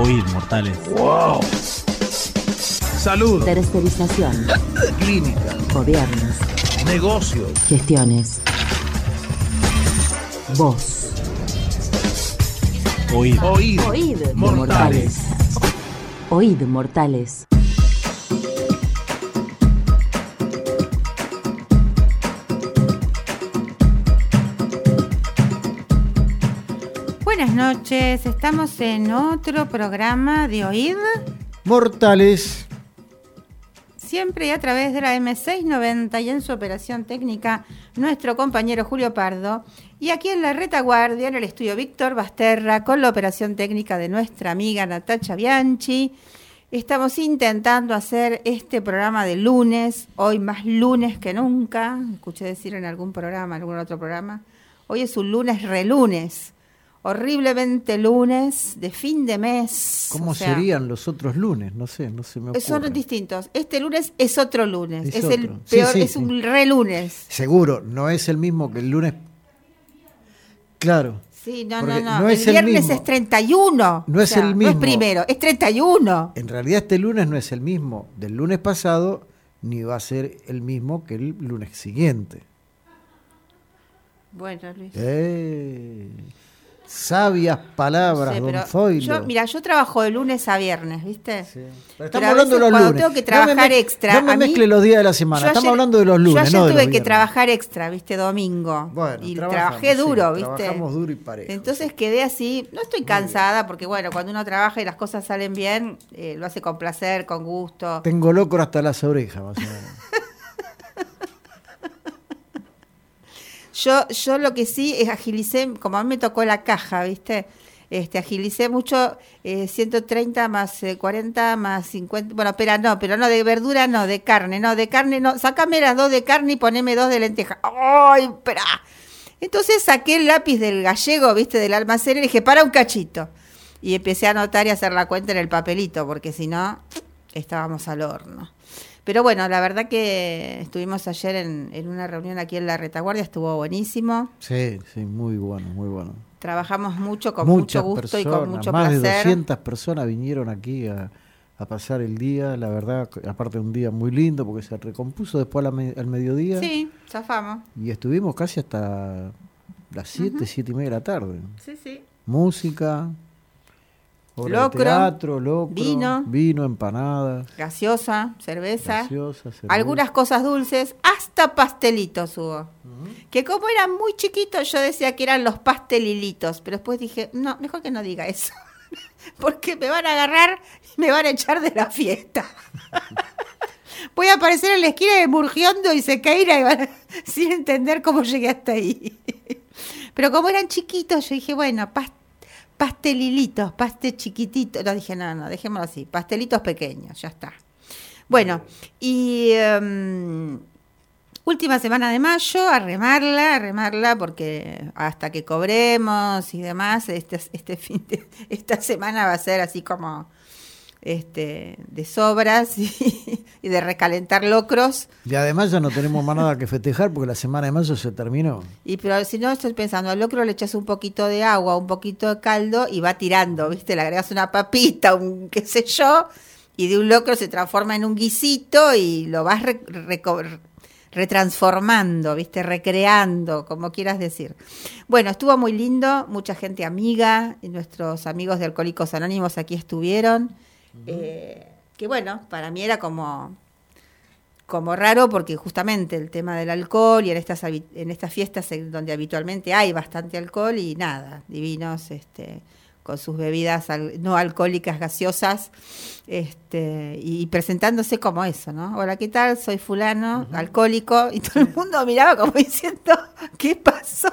Oíd, mortales. ¡Wow! Salud. Tercerización. Clínica. Gobiernos. Negocios. Gestiones. Voz. Oíd. Oíd. Oíd. Mortales. Oíd, mortales. Buenas noches, estamos en otro programa de Oíd Mortales. Siempre y a través de la M690 y en su operación técnica nuestro compañero Julio Pardo. Y aquí en la retaguardia, en el estudio Víctor Basterra, con la operación técnica de nuestra amiga Natacha Bianchi. Estamos intentando hacer este programa de lunes, hoy más lunes que nunca. Escuché decir en algún programa, algún otro programa. Hoy es un lunes relunes. Horriblemente lunes, de fin de mes. ¿Cómo serían los otros lunes? No sé, no se me ocurre. Son distintos. Este lunes es otro lunes. Es otro. El peor, Sí, es un relunes. Seguro, no es el mismo que el lunes. Claro. Sí, no. No es el viernes mismo. Es 31. No es el mismo. No es primero, es 31. En realidad este lunes no es el mismo del lunes pasado, ni va a ser el mismo que el lunes siguiente. Bueno, Luis. Sabias palabras, No sé, don pero Zoilo. yo trabajo de lunes a viernes, ¿viste? Sí. Pero Pero estamos a hablando de veces los cuando lunes. tengo que trabajar extra, No me a mí- mezcle los días de la semana. Yo Estamos ayer- hablando de los lunes, Yo ayer no de tuve los que viernes. trabajar extra, ¿viste? Domingo. Bueno, y trabajamos, trabajé duro, sí, ¿viste? trabajamos duro y parejo. Entonces Sí. quedé así, no estoy cansada, porque bueno, cuando uno trabaja y las cosas salen bien, lo hace con placer, con gusto. Tengo locro hasta las orejas, más o menos. Yo lo que sí es agilicé, como a mí me tocó la caja, ¿viste? Agilicé mucho, 130 más 40 más 50, bueno, pero no, de verdura no, de carne, no, sácame las 2 de carne y poneme 2 de lenteja. ¡Ay, espera! Entonces saqué el lápiz del gallego, ¿viste? Del almacén y le dije, para un cachito. Y empecé a anotar y a hacer la cuenta en el papelito, porque si no, estábamos al horno. Pero bueno, la verdad que estuvimos ayer en una reunión aquí en la retaguardia, estuvo buenísimo. Sí, muy bueno, muy bueno. Trabajamos mucho, con Muchas mucho gusto y personas, con mucho más placer. de 200 personas vinieron aquí a pasar el día, la verdad, aparte de un día muy lindo porque se recompuso después al mediodía. Sí, zafamos. Y estuvimos casi hasta las 7, 7 y media de la tarde. Sí. Música, obra Locro, de teatro, locro, vino, empanadas, gaseosa, cerveza, cerveza. algunas cosas dulces, hasta pastelitos hubo. Que como eran muy chiquitos, yo decía que eran los pastelilitos, pero después dije, no, mejor que no diga eso, porque me van a agarrar y me van a echar de la fiesta. Voy a aparecer en la esquina de Murgiondo y Sequeira y sin entender cómo llegué hasta ahí. Pero como eran chiquitos, yo dije, bueno, pastelilitos, chiquititos. No, dije, no, dejémoslo así, pastelitos pequeños, ya está. Bueno, y última semana de mayo, a remarla, porque hasta que cobremos y demás, esta semana va a ser así como de sobras y de recalentar locros. Y además ya no tenemos más nada que festejar porque la semana de mayo se terminó. Pero si no, estoy pensando, al locro le echas un poquito de agua, un poquito de caldo y va tirando, ¿viste? Le agregas una papita, un qué sé yo, y de un locro se transforma en un guisito y lo vas retransformando, ¿viste? Recreando, como quieras decir. Bueno, estuvo muy lindo, mucha gente amiga, y nuestros amigos de Alcohólicos Anónimos aquí estuvieron. Que bueno, para mí era como raro porque justamente el tema del alcohol y en estas fiestas donde habitualmente hay bastante alcohol y nada, divinos, con sus bebidas no alcohólicas gaseosas, y presentándose como eso, ¿no? Hola, ¿qué tal? Soy fulano, alcohólico, y todo el mundo miraba como diciendo, ¿qué pasó?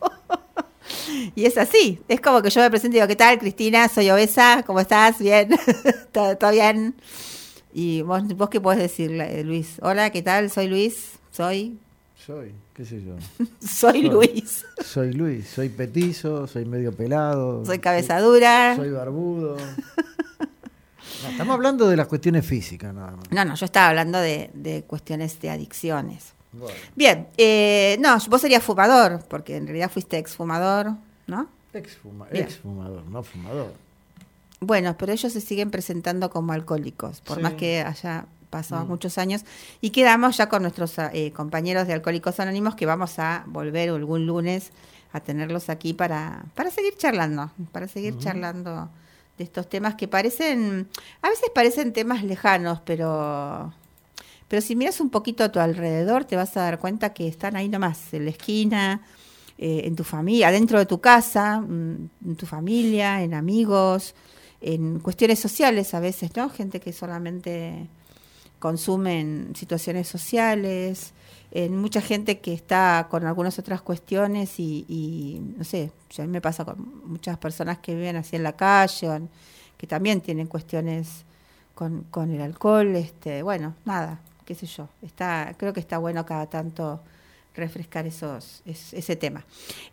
Y es así, es como que yo me presento y digo, ¿qué tal, Cristina? Soy obesa, ¿cómo estás? ¿Bien? ¿Todo bien? Y vos qué podés decirle, Luis. Hola, ¿qué tal? Soy Luis, qué sé yo. Soy Luis. Soy Luis, soy petizo, soy medio pelado. Soy cabeza dura. Soy barbudo. No, estamos hablando de las cuestiones físicas nada más. No, yo estaba hablando de cuestiones de adicciones. Bueno. Bien, no, vos serías fumador, porque en realidad fuiste exfumador, ¿no? Exfumador, no fumador. Bueno, pero ellos se siguen presentando como alcohólicos, por Sí. más que haya pasado muchos años. Y quedamos ya con nuestros compañeros de Alcohólicos Anónimos que vamos a volver algún lunes a tenerlos aquí para seguir charlando, charlando de estos temas que a veces parecen temas lejanos, pero si miras un poquito a tu alrededor te vas a dar cuenta que están ahí nomás, en la esquina, en tu familia, dentro de tu casa, en tu familia, en amigos, en cuestiones sociales a veces, ¿no? Gente que solamente consume en situaciones sociales, en mucha gente que está con algunas otras cuestiones y no sé, a mí me pasa con muchas personas que viven así en la calle, que también tienen cuestiones con el alcohol, bueno, nada, qué sé yo, creo que está bueno cada tanto refrescar ese tema.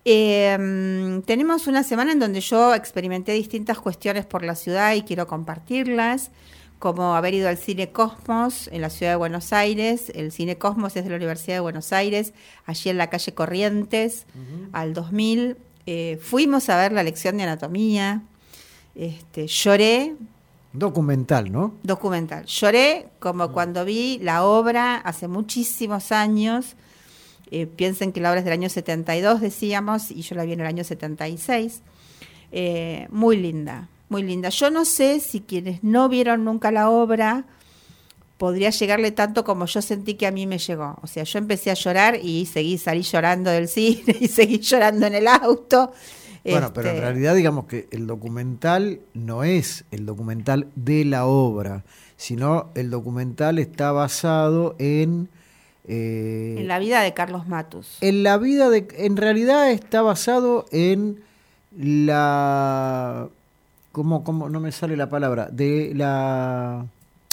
Tenemos una semana en donde yo experimenté distintas cuestiones por la ciudad y quiero compartirlas, como haber ido al Cine Cosmos en la ciudad de Buenos Aires. El Cine Cosmos es de la Universidad de Buenos Aires, allí en la calle Corrientes, al 2000. Fuimos a ver la lección de anatomía, lloré. Documental, ¿no? Documental. Lloré como cuando vi la obra hace muchísimos años. Piensen que la obra es del año 72, decíamos, y yo la vi en el año 76. Muy linda, muy linda. Yo no sé si quienes no vieron nunca la obra podría llegarle tanto como yo sentí que a mí me llegó. O sea, yo empecé a llorar y salí llorando del cine y seguí llorando en el auto. Bueno, pero en realidad digamos que el documental no es el documental de la obra, sino el documental está basado en la vida de Carlos Matus. En realidad está basado en la... ¿Cómo no me sale la palabra? De la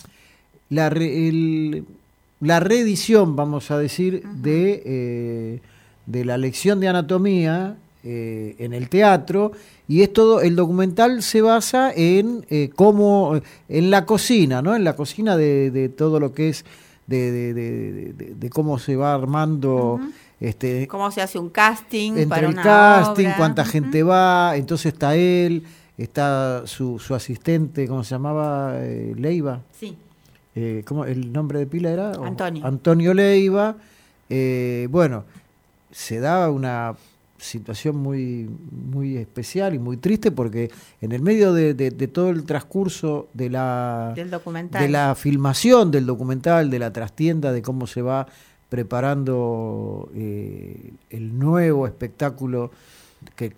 reedición, vamos a decir, de la lección de anatomía en el teatro, y es todo, el documental se basa en cómo, en la cocina, ¿no? En la cocina de todo lo que es de cómo se va armando cómo se hace un casting entre para el una casting, obra. cuánta gente va, entonces está él, está su asistente, ¿cómo se llamaba? Leiva. Sí. ¿Cómo el nombre de pila era? Antonio Leiva. Bueno, se da una situación muy, muy especial y muy triste porque en el medio de todo el transcurso del documental, de la filmación del documental, de la trastienda, de cómo se va preparando el nuevo espectáculo que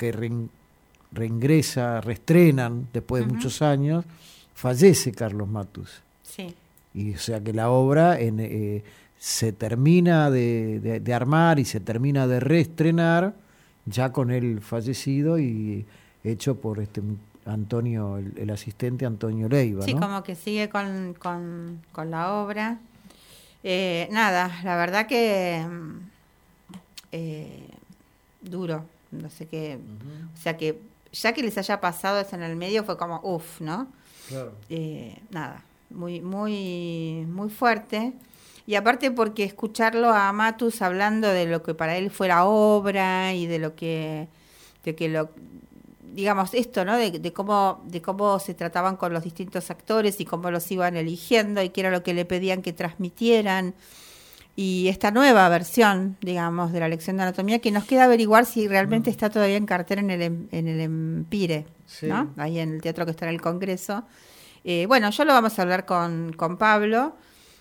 reestrenan después de muchos años, fallece Carlos Matus. Sí. Y o sea que la obra se termina de armar y se termina de reestrenar ya con él fallecido y hecho por Antonio, el asistente Antonio Leiva. Sí, ¿no? como que sigue con la obra. Nada, la verdad que duro, no sé qué. O sea que ya que les haya pasado eso en el medio fue como uff, ¿no? Claro. Nada, muy, muy, muy fuerte. Y aparte porque escucharlo a Matus hablando de lo que para él fue la obra y de digamos esto, ¿no? De cómo se trataban con los distintos actores y cómo los iban eligiendo y qué era lo que le pedían que transmitieran. Y esta nueva versión, digamos, de la lección de anatomía, que nos queda averiguar si realmente está todavía en cartera en el Empire, sí, ¿no? Ahí en el teatro que está en el Congreso. Bueno, yo lo vamos a hablar con Pablo.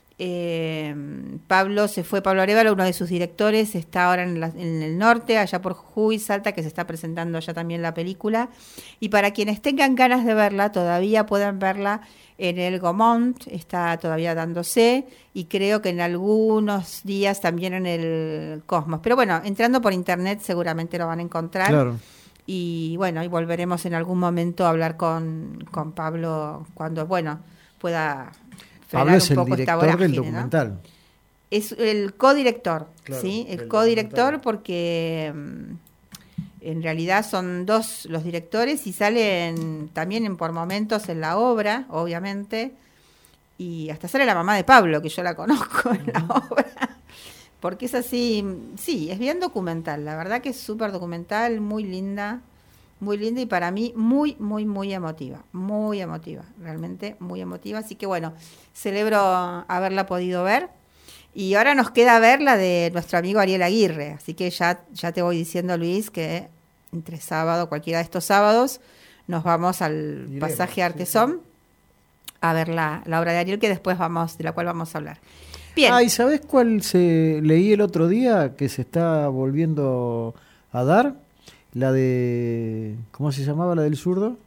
Pablo Arévalo, uno de sus directores, está ahora en el norte, allá por Jujuy, Salta, que se está presentando ya también la película. Y para quienes tengan ganas de verla, todavía pueden verla en el Gaumont, está todavía dándose, y creo que en algunos días también en el Cosmos. Pero bueno, entrando por internet seguramente lo van a encontrar. Claro. Y bueno, y volveremos en algún momento a hablar con Pablo cuando, bueno, pueda... Pablo es el director del documental. ¿No? Es el codirector, claro, ¿sí? El codirector porque en realidad son dos los directores y salen también por momentos en la obra, obviamente, y hasta sale la mamá de Pablo, que yo la conozco en la obra, porque es así, sí, es bien documental, la verdad que es súper documental, muy linda, muy linda y para mí muy, muy, muy emotiva, realmente muy emotiva. Así que bueno, celebro haberla podido ver. Y ahora nos queda ver la de nuestro amigo Ariel Aguirre. Así que ya te voy diciendo, Luis, que entre sábado, cualquiera de estos sábados, nos vamos al pasaje Artesón a ver la obra de Ariel, que después de la cual vamos a hablar. Bien. ¿Y sabés cuál leí el otro día que se está volviendo a dar? La de... ¿Cómo se llamaba la del zurdo?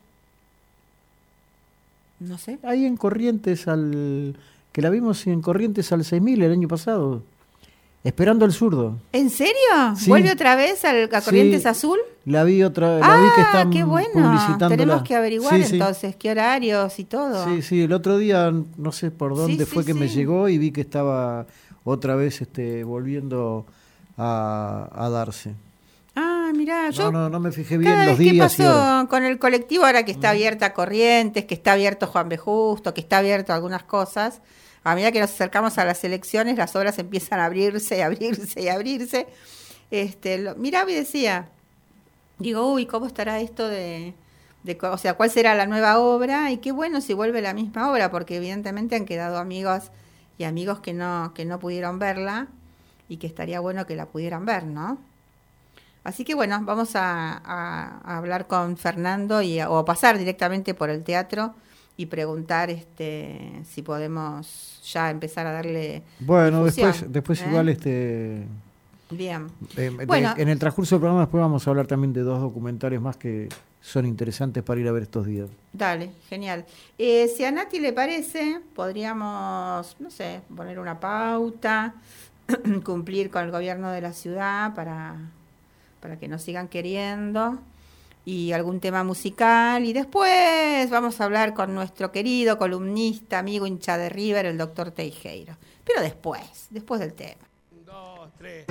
No sé. Ahí en Corrientes que la vimos en Corrientes al 6000 el año pasado. Esperando al zurdo. ¿En serio? Sí. ¿Vuelve otra vez a Corrientes Sí, Azul? La vi que están qué bueno. publicitándola. Tenemos que averiguar Sí. entonces qué horarios y todo. Sí, el otro día no sé por dónde fue que me sí. llegó y vi que estaba otra vez volviendo a darse. Mirá, yo No me fijé bien cada los vez que días y horas. pasó con el colectivo, ahora que está abierta Corrientes, que está abierto Juan B. Justo, que está abierto algunas cosas, a medida que nos acercamos a las elecciones, las obras empiezan a abrirse y abrirse y abrirse. Miraba y decía, digo, ¿cómo estará esto o sea, cuál será la nueva obra? Y qué bueno si vuelve la misma obra, porque evidentemente han quedado amigos y amigos que no pudieron verla y que estaría bueno que la pudieran ver, ¿no? Así que bueno, vamos a hablar con Fernando o pasar directamente por el teatro y preguntar si podemos ya empezar a darle Bueno, difusión, después ¿eh? igual Bien. Bueno, en el transcurso del programa después vamos a hablar también de 2 documentales más que son interesantes para ir a ver estos días. dale, genial. Si a Nati le parece, podríamos, no sé, poner una pauta, cumplir con el gobierno de la ciudad para que nos sigan queriendo, y algún tema musical, y después vamos a hablar con nuestro querido columnista, amigo hincha de River, el doctor Teijeiro. Pero después del tema. 2, 3.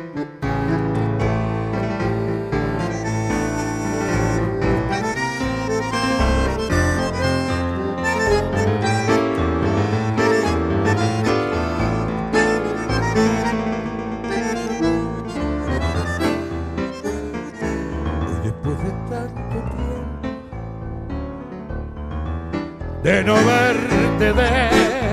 De no verte, de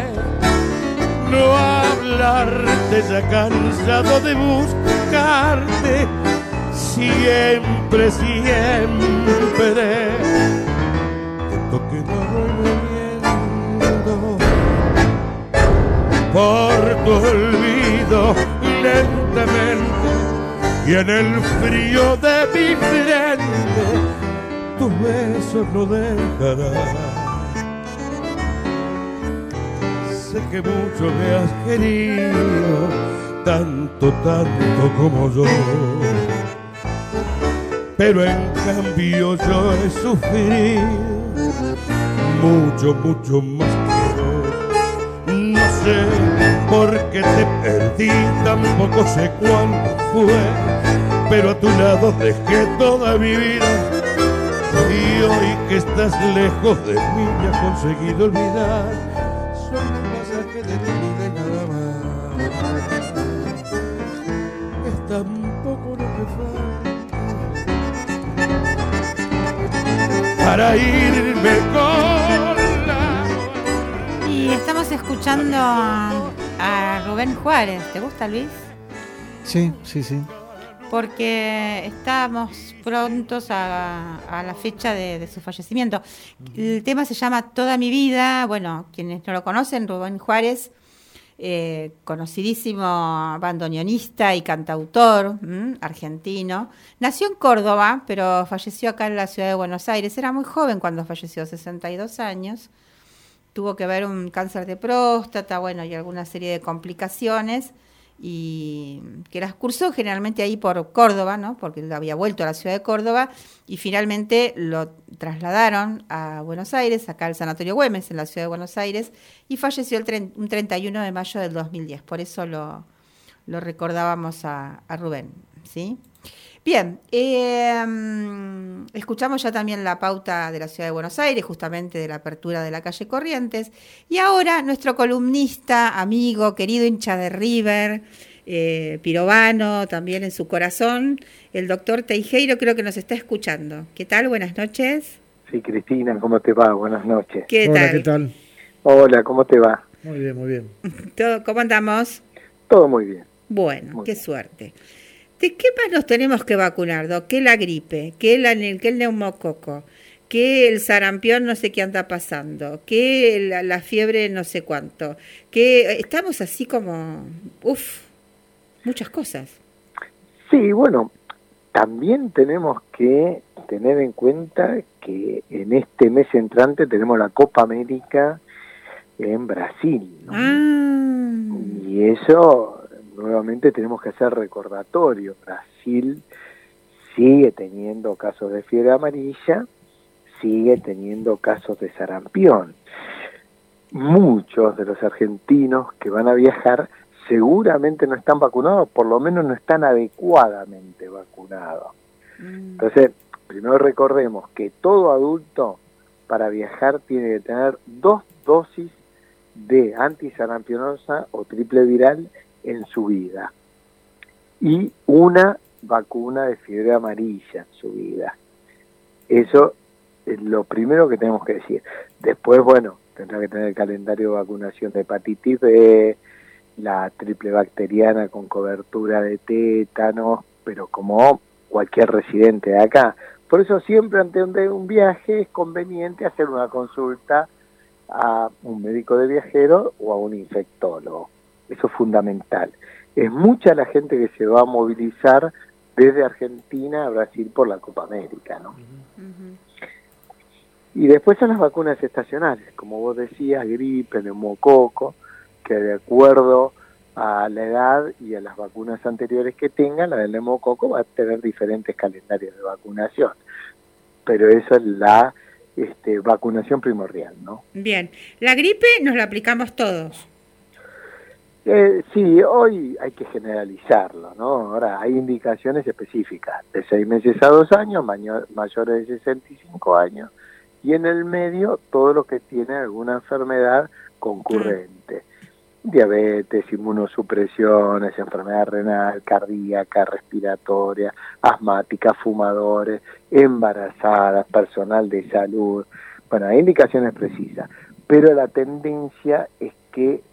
no hablarte, ya cansado de buscarte, siempre esto quedó volviendo por tu olvido lentamente, y en el frío de mi frente tus besos no dejarán. Sé que mucho me has querido, tanto como yo, pero en cambio yo he sufrido mucho más que vos. No sé por qué te perdí, tampoco sé cuándo fue, pero a tu lado dejé toda mi vida, y hoy que estás lejos de mí me has conseguido olvidar. Soy un pasaje de tu vida y nada más. Es tan poco lo que falta para irme con la... Y estamos escuchando a Rubén Juárez. ¿Te gusta, Luis? Sí. Porque estamos prontos a la fecha de su fallecimiento. El tema se llama Toda mi vida. Bueno, quienes no lo conocen, Rubén Juárez, conocidísimo bandoneonista y cantautor argentino. Nació en Córdoba, pero falleció acá en la ciudad de Buenos Aires. Era muy joven cuando falleció, 62 años. Tuvo que ver un cáncer de próstata, bueno, y alguna serie de complicaciones, y que las cursó generalmente ahí por Córdoba, ¿no? Porque él había vuelto a la ciudad de Córdoba, y finalmente lo trasladaron a Buenos Aires, acá al Sanatorio Güemes, en la ciudad de Buenos Aires, y falleció un 31 de mayo del 2010. Por eso lo recordábamos a Rubén, ¿sí? Bien, escuchamos ya también la pauta de la ciudad de Buenos Aires, justamente de la apertura de la calle Corrientes. Y ahora nuestro columnista, amigo, querido hincha de River, Pirovano, también en su corazón. El doctor Teijeiro creo que nos está escuchando. ¿Qué tal? Buenas noches. Sí, Cristina, ¿cómo te va? Buenas noches. ¿Qué Hola, tal? ¿qué tal? Hola, ¿cómo te va? Muy bien, muy bien. ¿Cómo andamos? Todo muy bien. Bueno, Muy qué bien. suerte. ¿De qué más nos tenemos que vacunar, Doc? ¿Qué la gripe? ¿Qué el neumococo? ¿Qué el sarampión no sé qué anda pasando? ¿Qué la fiebre no sé cuánto? ¿Qué estamos así como, muchas cosas? Sí, bueno, también tenemos que tener en cuenta que en este mes entrante tenemos la Copa América en Brasil, ¿no? Ah, Y eso nuevamente tenemos que hacer recordatorio. Brasil sigue teniendo casos de fiebre amarilla, sigue teniendo casos de sarampión. Muchos de los argentinos que van a viajar seguramente no están vacunados, por lo menos no están adecuadamente vacunados. Entonces, primero recordemos que todo adulto para viajar tiene que tener 2 dosis de antisarampionosa o triple viral en su vida y una vacuna de fiebre amarilla en su vida. Eso es lo primero que tenemos que decir. Después, bueno, tendrá que tener el calendario de vacunación de hepatitis B, la triple bacteriana con cobertura de tétanos, pero como cualquier residente de acá. Por eso siempre ante un viaje es conveniente hacer una consulta a un médico de viajero o a un infectólogo. Eso es fundamental. Es mucha la gente que se va a movilizar desde Argentina a Brasil por la Copa América, ¿no? Y después son las vacunas estacionales, como vos decías, gripe, neumococo, que de acuerdo a la edad y a las vacunas anteriores que tengan, la del neumococo va a tener diferentes calendarios de vacunación. Pero eso es la vacunación primordial, ¿no? bien. La gripe nos la aplicamos todos. Sí, hoy hay que generalizarlo, ¿no? Ahora hay indicaciones específicas, de 6 meses a 2 años, mayores de 65 años, y en el medio todo lo que tiene alguna enfermedad concurrente. Diabetes, inmunosupresiones, enfermedad renal, cardíaca, respiratoria, asmática, fumadores, embarazadas, personal de salud. Bueno, hay indicaciones precisas, pero la tendencia es que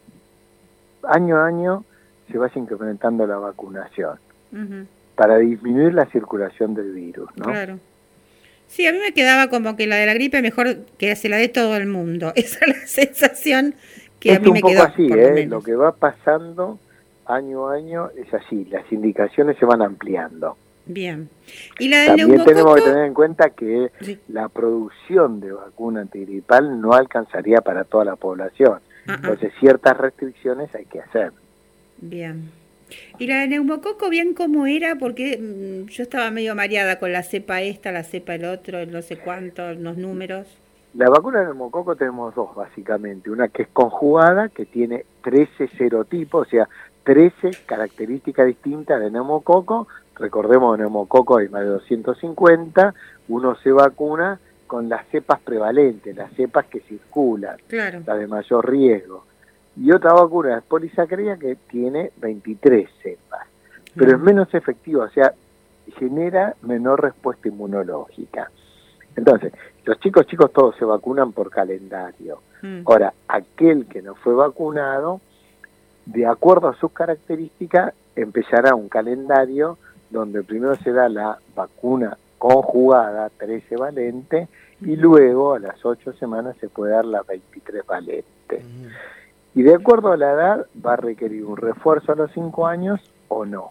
año a año se vaya incrementando la vacunación para disminuir la circulación del virus, ¿no? Claro. Sí, a mí me quedaba como que la de la gripe mejor que se la dé todo el mundo. Esa es la sensación que a mí me quedó. Es un poco así, por lo menos. lo que va pasando año a año es así, las indicaciones se van ampliando. Bien. ¿Y la del También neumococo? tenemos que tener en cuenta que Sí. la producción de vacuna antigripal no alcanzaría para toda la población. Entonces ciertas restricciones hay que hacer. Bien. ¿Y la de neumococo bien cómo era? Porque yo estaba medio mareada con la cepa esta, la cepa el otro, el no sé cuánto, los números. La vacuna de neumococo tenemos 2 básicamente, una que es conjugada, que tiene 13 serotipos, o sea, 13 características distintas de neumococo. Recordemos que neumococo hay más de 250, uno se vacuna con las cepas prevalentes, las cepas que circulan, Claro. las de mayor riesgo. Y otra vacuna es polisacarídea que tiene 23 cepas, pero es menos efectiva, o sea, genera menor respuesta inmunológica. Entonces, los chicos todos se vacunan por calendario. Ahora, aquel que no fue vacunado, de acuerdo a sus características, empezará un calendario donde primero se da la vacuna conjugada 13 valente y luego a las 8 semanas se puede dar la 23 valente. Y de acuerdo a la edad va a requerir un refuerzo a los 5 años o no.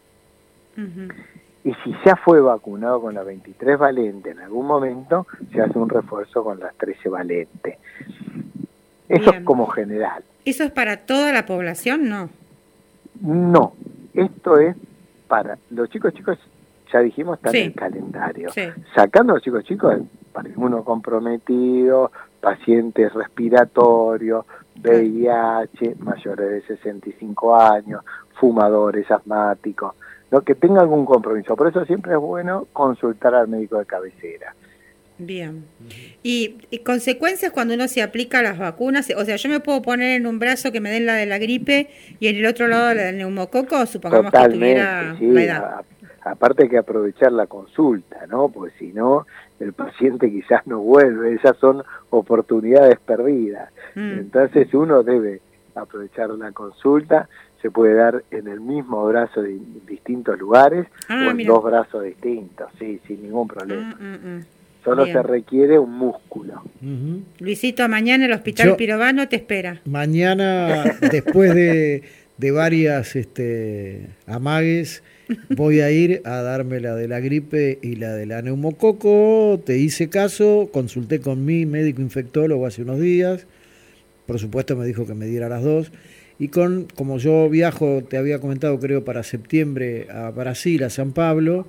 Y si ya fue vacunado con la 23 valente en algún momento, se hace un refuerzo con las 13 valente. Eso Bien. es como general. ¿Eso es para toda la población? No. No, esto es para los chicos, ya dijimos, están Sí. en el calendario. Sí. Sacando a los chicos, para inmunocomprometidos, pacientes respiratorios, VIH, mayores de 65 años, fumadores, asmáticos, ¿no? Que tenga algún compromiso. Por eso siempre es bueno consultar al médico de cabecera. Bien. ¿Y consecuencias cuando uno se aplica las vacunas? O sea, yo me puedo poner en un brazo que me den la de la gripe y en el otro lado la del neumococo, supongamos que tuviera sí, la edad. Aparte hay que aprovechar la consulta, ¿no? Porque si no, el paciente quizás no vuelve, esas son oportunidades perdidas. Entonces uno debe aprovechar la consulta, se puede dar en el mismo brazo de distintos lugares o en mira. 2 brazos distintos, sí, sin ningún problema. Solo Bien. se requiere un músculo. Luisito, mañana el Hospital Pirovano te espera. Mañana, después de varias amagues, voy a ir a darme la de la gripe y la de la neumococo. Te hice caso, consulté con mi médico infectólogo hace unos días. Por supuesto me dijo que me diera las 2. Y como yo viajo, te había comentado creo para septiembre a Brasil, a San Pablo,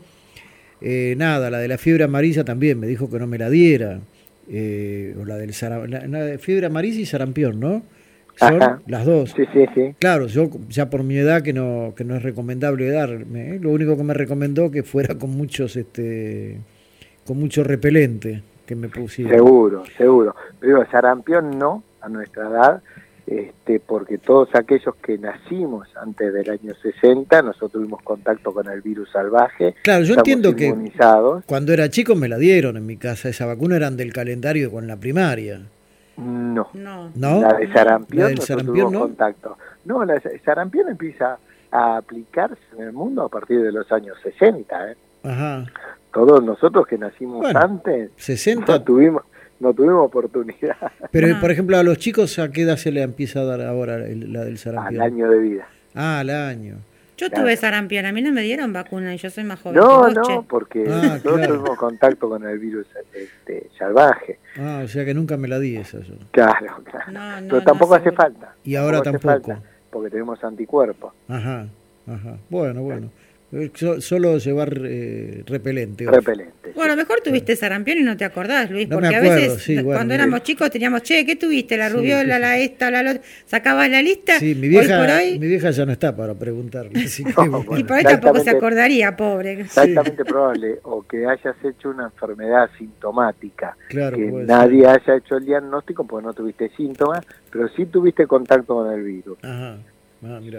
la de la fiebre amarilla también me dijo que no me la diera. O la del la fiebre amarilla y sarampión, ¿no? Son las 2. Sí. Claro, yo ya por mi edad que no es recomendable darme, lo único que me recomendó que fuera con muchos con mucho repelente que me pusiera. Seguro. Pero sarampión no, a nuestra edad, porque todos aquellos que nacimos antes del año 60, nosotros tuvimos contacto con el virus salvaje. Claro, yo entiendo que inmunizados. Cuando era chico me la dieron en mi casa, esa vacuna eran del calendario con la primaria. No. La de sarampión, ¿La del sarampión no? Contacto. No, la de sarampión empieza a aplicarse en el mundo a partir de los años 60. Ajá. Todos nosotros que nacimos antes 60 no tuvimos oportunidad. Pero, por ejemplo, a los chicos, ¿a qué edad se le empieza a dar ahora la del sarampión? Al año de vida. Al año. Yo tuve sarampión, a mí no me dieron vacuna y yo soy más joven. No, porque nosotros tuvimos contacto con el virus salvaje. O sea que nunca me la di esa yo. Claro. Pero tampoco hace falta. Y ahora tampoco. Porque tenemos anticuerpos. Ajá. Bueno. Solo llevar repelente. Repelente. Bueno, a lo mejor tuviste sarampión y no te acordás, Luis, No porque me acuerdo, a veces sí, bueno, cuando éramos chicos teníamos, ¿qué tuviste? La rubiola, la esta, la otra. Sacabas la lista. Sí, mi vieja ya no está para preguntarle. Así que, y por ahí tampoco se acordaría, pobre. Exactamente probable. O que hayas hecho una enfermedad sintomática. Claro, que nadie haya hecho el diagnóstico porque no tuviste síntomas, pero sí tuviste contacto con el virus. Ajá. Mirá.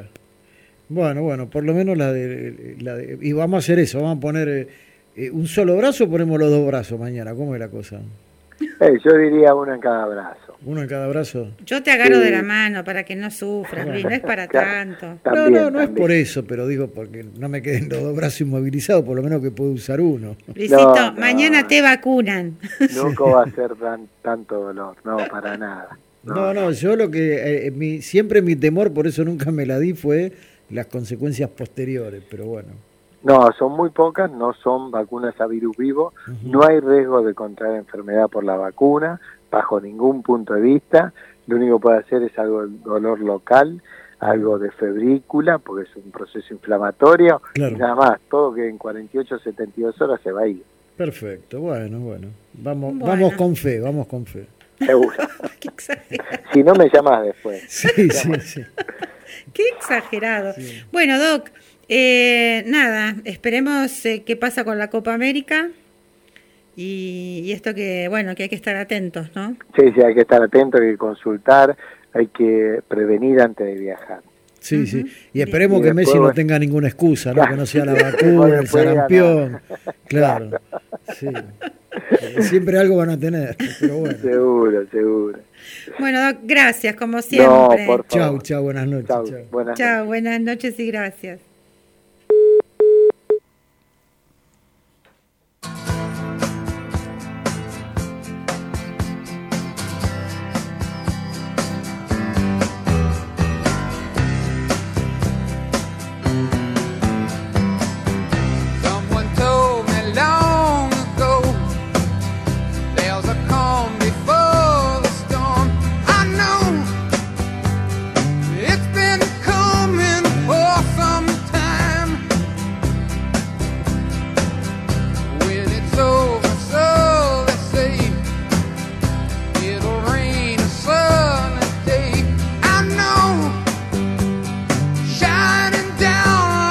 Bueno, por lo menos la de y vamos a hacer eso, vamos a poner un solo brazo o ponemos los 2 brazos mañana, ¿cómo es la cosa? Yo diría uno en cada brazo. ¿Uno en cada brazo? Yo te agarro de la mano para que no sufras, Luis, no es para tanto. No es por eso, pero digo porque no me queden los 2 brazos inmovilizados, por lo menos que puedo usar uno. Luisito, mañana te vacunan. Nunca va a ser tanto dolor, no, para nada. No, yo lo que siempre mi temor, por eso nunca me la di, fue las consecuencias posteriores, pero bueno. No, son muy pocas, no son vacunas a virus vivo, no hay riesgo de contraer enfermedad por la vacuna, bajo ningún punto de vista. Lo único que puede hacer es algo de dolor local, algo de febrícula, porque es un proceso inflamatorio, y nada más, todo que en 48 72 horas se va a ir. Perfecto, bueno. Vamos con fe. Seguro. Qué exagerado. Si no, me llamas después. Sí. Qué exagerado. Sí. Bueno, Doc, nada, esperemos qué pasa con la Copa América y esto que hay que estar atentos, ¿no? Sí, hay que estar atentos, hay que consultar, hay que prevenir antes de viajar. Sí. Y esperemos que Messi no tenga ninguna excusa, ¿no? Que no sea la vacuna, el sarampión. Claro. Sí. Siempre algo van a tener, pero bueno. Seguro. Bueno, Doc, gracias, como siempre. No, por favor. Chau, buenas noches. Chau, buenas noches y gracias. Down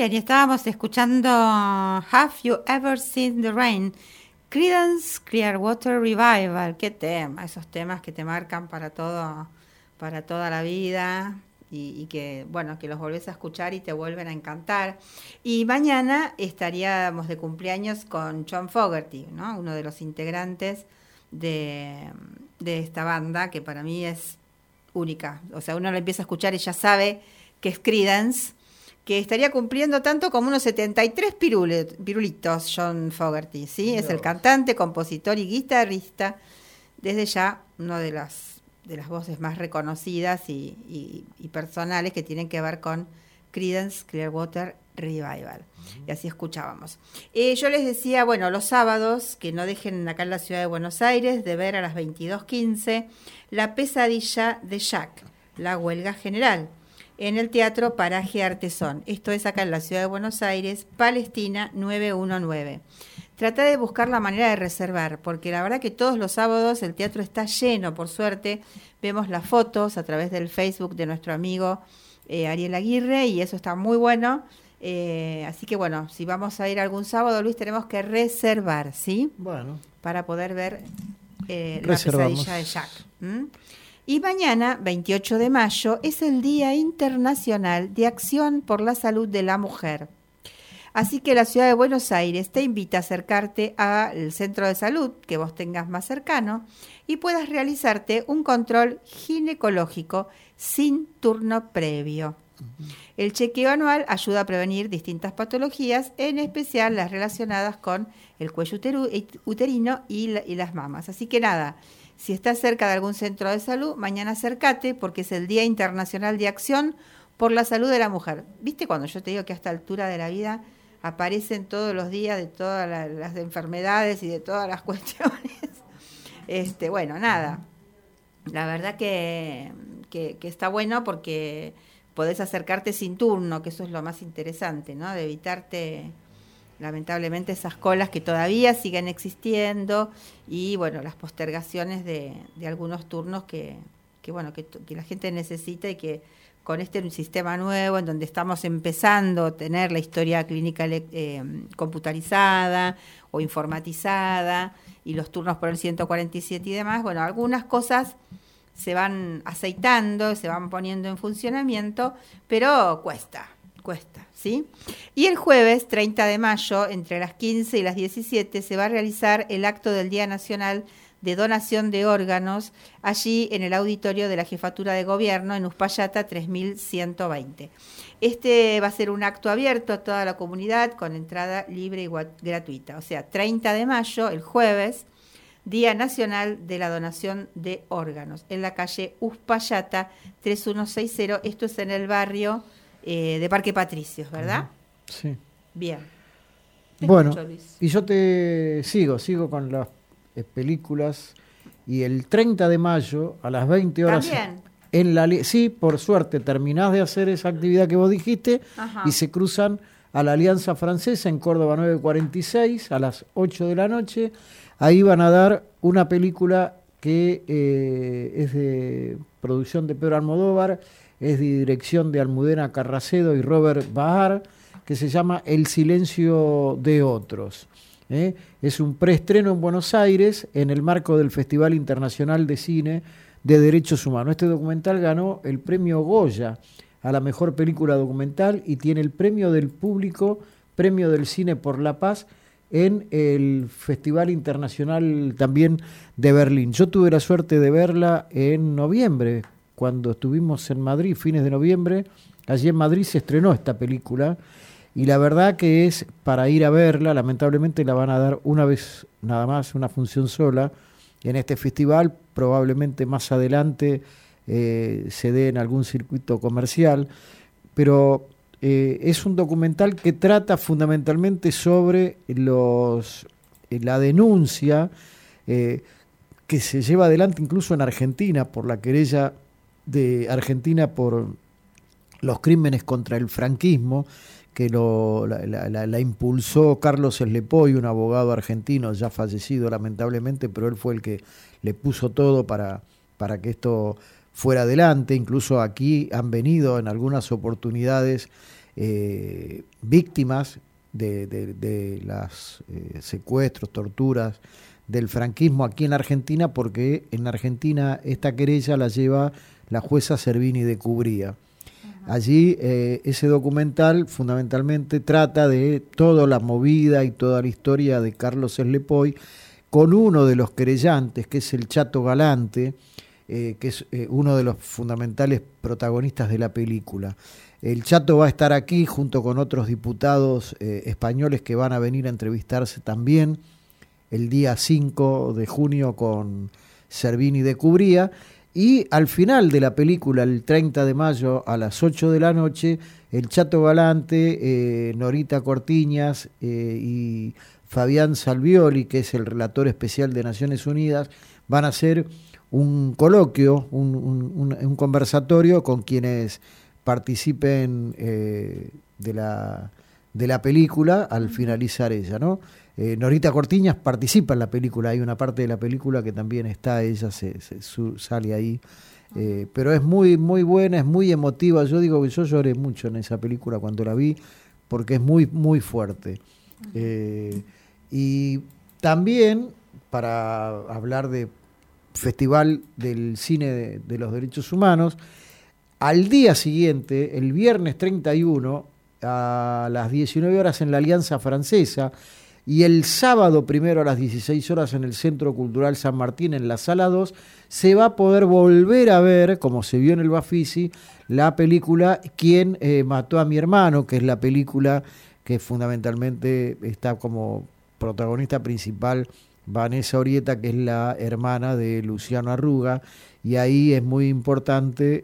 Bien, y estábamos escuchando Have You Ever Seen the Rain? Creedence Clearwater Revival. Qué tema, esos temas que te marcan para todo, para toda la vida y que, bueno, que los volvés a escuchar y te vuelven a encantar. Y mañana estaríamos de cumpleaños con John Fogerty, ¿no? Uno de los integrantes de esta banda que para mí es única. O sea, uno lo empieza a escuchar y ya sabe que es Creedence, que estaría cumpliendo tanto como unos 73 pirulitos John Fogerty, ¿sí? Es el cantante, compositor y guitarrista, desde ya uno de las voces más reconocidas y personales que tienen que ver con Creedence Clearwater Revival. Y así escuchábamos. Yo les decía, bueno, los sábados, que no dejen acá en la ciudad de Buenos Aires de ver a las 22:15 La pesadilla de Jack, la huelga general, en el Teatro Paraje Artesón. Esto es acá en la ciudad de Buenos Aires, Palestina 919. Trata de buscar la manera de reservar, porque la verdad que todos los sábados el teatro está lleno, por suerte. Vemos las fotos a través del Facebook de nuestro amigo Ariel Aguirre, y eso está muy bueno. Así que bueno, si vamos a ir algún sábado, Luis, tenemos que reservar, ¿sí? Bueno. Para poder ver La pesadilla de Jack. Y mañana, 28 de mayo, es el Día Internacional de Acción por la Salud de la Mujer. Así que la ciudad de Buenos Aires te invita a acercarte al centro de salud que vos tengas más cercano y puedas realizarte un control ginecológico sin turno previo. El chequeo anual ayuda a prevenir distintas patologías, en especial las relacionadas con el cuello uterino y las mamas. Así que nada, si estás cerca de algún centro de salud, mañana acércate porque es el Día Internacional de Acción por la Salud de la Mujer. ¿Viste cuando yo te digo que a esta altura de la vida aparecen todos los días de todas las enfermedades y de todas las cuestiones? Bueno, nada. La verdad que está bueno porque podés acercarte sin turno, que eso es lo más interesante, ¿no? De evitarte, lamentablemente, esas colas que todavía siguen existiendo y, bueno, las postergaciones de algunos turnos que la gente necesita y que con un sistema nuevo en donde estamos empezando a tener la historia clínica computarizada o informatizada y los turnos por el 147 y demás, bueno, algunas cosas se van aceitando, se van poniendo en funcionamiento, pero cuesta, ¿sí? Y el jueves 30 de mayo, entre las 15 y las 17, se va a realizar el acto del Día Nacional de Donación de Órganos, allí en el auditorio de la Jefatura de Gobierno, en Uspallata 3120. Va a ser un acto abierto a toda la comunidad, con entrada libre y gratuita. O sea, 30 de mayo, el jueves, Día Nacional de la Donación de Órganos, en la calle Uspallata 3160. Esto es en el barrio de Parque Patricios, ¿verdad? Sí. Bien. Bueno, y yo te sigo con las películas, y el 30 de mayo a las 20 horas ¿También? Sí, por suerte terminás de hacer esa actividad que vos dijiste. Ajá. Y se cruzan a la Alianza Francesa en Córdoba 946 a las 8 de la noche. Ahí van a dar una película que es de producción de Pedro Almodóvar, es de dirección de Almudena Carracedo y Robert Bahar, que se llama El silencio de otros. Es un preestreno en Buenos Aires en el marco del Festival Internacional de Cine de Derechos Humanos. Este documental ganó el premio Goya a la mejor película documental y tiene el premio del público, premio del Cine por la Paz, en el Festival Internacional también de Berlín. Yo tuve la suerte de verla en noviembre, cuando estuvimos en Madrid, fines de noviembre. Allí en Madrid se estrenó esta película. Y la verdad que es para ir a verla. Lamentablemente la van a dar una vez nada más, una función sola en este festival. Probablemente más adelante se dé en algún circuito comercial. Pero es un documental que trata fundamentalmente sobre la denuncia que se lleva adelante incluso en Argentina por la querella de Argentina por los crímenes contra el franquismo, que la impulsó Carlos Slepoy, un abogado argentino ya fallecido lamentablemente, pero él fue el que le puso todo para que esto fuera adelante. Incluso aquí han venido en algunas oportunidades víctimas de las secuestros, torturas del franquismo aquí en Argentina, porque en Argentina esta querella la lleva la jueza Servini de Cubría. Allí ese documental fundamentalmente trata de toda la movida y toda la historia de Carlos Eslepoy, con uno de los querellantes, que es el Chato Galante, que es uno de los fundamentales protagonistas de la película. El Chato va a estar aquí junto con otros diputados españoles que van a venir a entrevistarse también el día 5 de junio con Servini de Cubría. Y al final de la película, el 30 de mayo a las 8 de la noche, el Chato Galante, Norita Cortiñas y Fabián Salvioli, que es el relator especial de Naciones Unidas, van a hacer un coloquio, un conversatorio con quienes participen de la película al finalizar ella, ¿no? Norita Cortiñas participa en la película, hay una parte de la película que también está, ella sale ahí, pero es muy buena, es muy emotiva. Yo digo que yo lloré mucho en esa película cuando la vi, porque es muy fuerte. Y también, para hablar de Festival del Cine de los Derechos Humanos, al día siguiente, el viernes 31, a las 19 horas en la Alianza Francesa, y el sábado primero a las 16 horas en el Centro Cultural San Martín, en la Sala 2, se va a poder volver a ver, como se vio en el Bafisi, la película ¿Quién mató a mi hermano?, que es la película que fundamentalmente está como protagonista principal Vanessa Orieta, que es la hermana de Luciano Arruga, y ahí es muy importante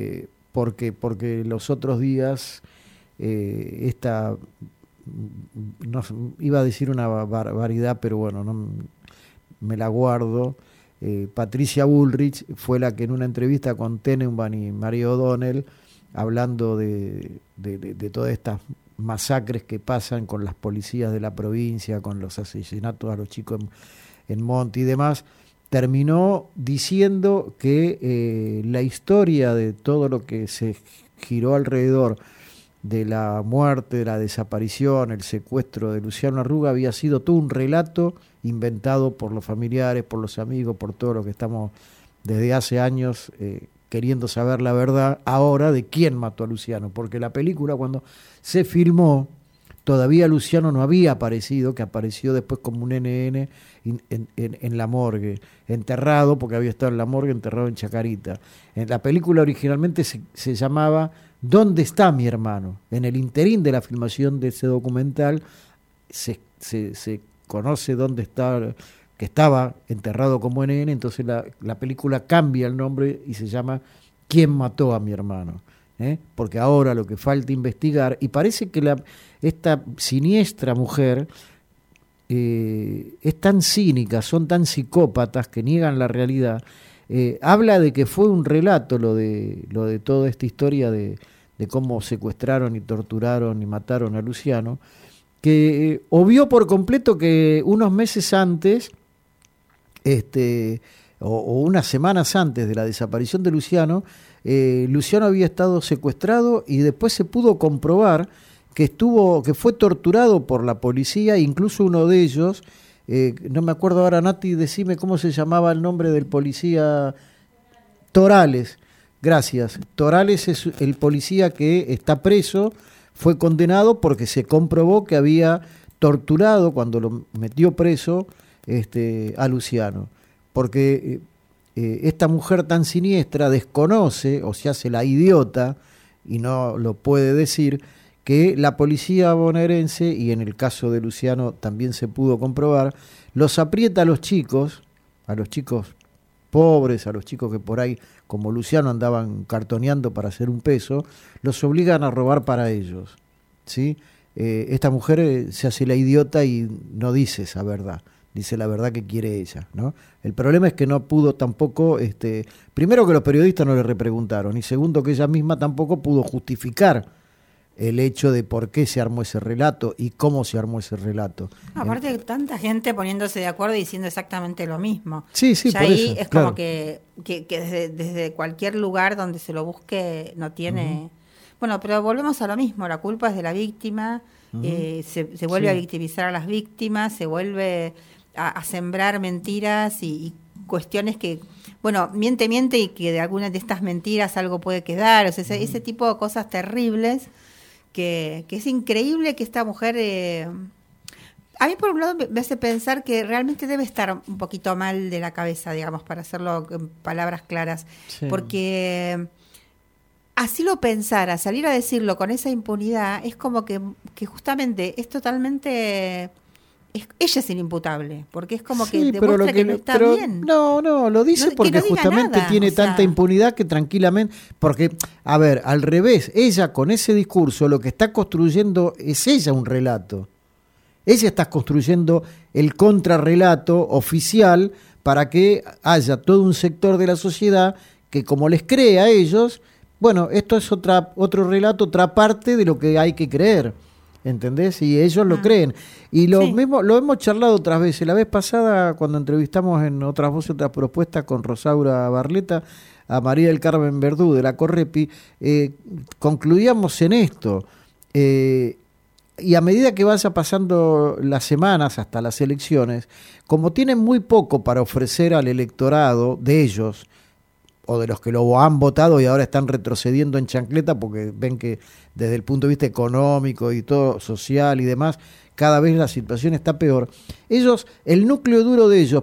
porque los otros días esta... No, iba a decir una barbaridad, pero bueno, no me la guardo. Patricia Bullrich fue la que en una entrevista con Tenenbaum y Mario O'Donnell, hablando de todas estas masacres que pasan con las policías de la provincia, con los asesinatos a los chicos en Monte y demás, terminó diciendo que la historia de todo lo que se giró alrededor de la muerte, de la desaparición, el secuestro de Luciano Arruga había sido todo un relato inventado por los familiares, por los amigos, por todo lo que estamos desde hace años queriendo saber la verdad ahora de quién mató a Luciano, porque la película cuando se filmó todavía Luciano no había aparecido, que apareció después como un NN en la morgue, enterrado, porque había estado en la morgue, enterrado en Chacarita. En la película originalmente se llamaba ¿Dónde está mi hermano? En el interín de la filmación de ese documental se conoce dónde está, que estaba enterrado como NN, entonces la película cambia el nombre y se llama ¿Quién mató a mi hermano? Porque ahora lo que falta investigar, y parece que esta siniestra mujer es tan cínica, son tan psicópatas que niegan la realidad. Habla de que fue un relato lo de toda esta historia de cómo secuestraron y torturaron y mataron a Luciano, que obvió por completo que unos meses antes, o unas semanas antes de la desaparición de Luciano, Luciano había estado secuestrado y después se pudo comprobar que fue torturado por la policía, incluso uno de ellos, no me acuerdo ahora, Nati, decime cómo se llamaba el nombre del policía. Torales, gracias. Torales es el policía que está preso, fue condenado porque se comprobó que había torturado cuando lo metió preso a Luciano, porque esta mujer tan siniestra desconoce o se hace la idiota y no lo puede decir, que la policía bonaerense, y en el caso de Luciano también se pudo comprobar, los aprieta a los chicos pobres, a los chicos que por ahí, como Luciano, andaban cartoneando para hacer un peso, los obligan a robar para ellos, ¿sí? Esta mujer se hace la idiota y no dice esa verdad, dice la verdad que quiere ella, ¿no? El problema es que no pudo tampoco, primero que los periodistas no le repreguntaron, y segundo que ella misma tampoco pudo justificar el hecho de por qué se armó ese relato y cómo se armó ese relato. Aparte de tanta gente poniéndose de acuerdo y diciendo exactamente lo mismo. Sí, ya por ahí eso, es claro. como que desde cualquier lugar donde se lo busque no tiene... Bueno, pero volvemos a lo mismo, la culpa es de la víctima, se vuelve a victimizar a las víctimas, se vuelve a sembrar mentiras y cuestiones que, bueno, miente y que de algunas de estas mentiras algo puede quedar, o sea, ese tipo de cosas terribles que es increíble que esta mujer... a mí por un lado me hace pensar que realmente debe estar un poquito mal de la cabeza, digamos, para hacerlo en palabras claras, porque así lo pensara, salir a decirlo con esa impunidad, es como que justamente es totalmente... ella es inimputable, porque es como que demuestra que no está bien. No, lo dice porque justamente nada, tiene tanta impunidad que tranquilamente... Porque, a ver, al revés, ella con ese discurso lo que está construyendo es ella un relato. Ella está construyendo el contrarrelato oficial para que haya todo un sector de la sociedad que, como les cree a ellos, bueno, esto es otro relato, otra parte de lo que hay que creer, ¿entendés? Y ellos lo creen. Y lo mismo lo hemos charlado otras veces. La vez pasada, cuando entrevistamos en Otras Voces, Otras Propuestas con Rosaura Barleta, a María del Carmen Verdú de la Correpi, concluíamos en esto. Y a medida que vaya pasando las semanas hasta las elecciones, como tienen muy poco para ofrecer al electorado de ellos, o de los que lo han votado y ahora están retrocediendo en chancleta porque ven que desde el punto de vista económico y todo, social y demás, cada vez la situación está peor. Ellos, el núcleo duro de ellos,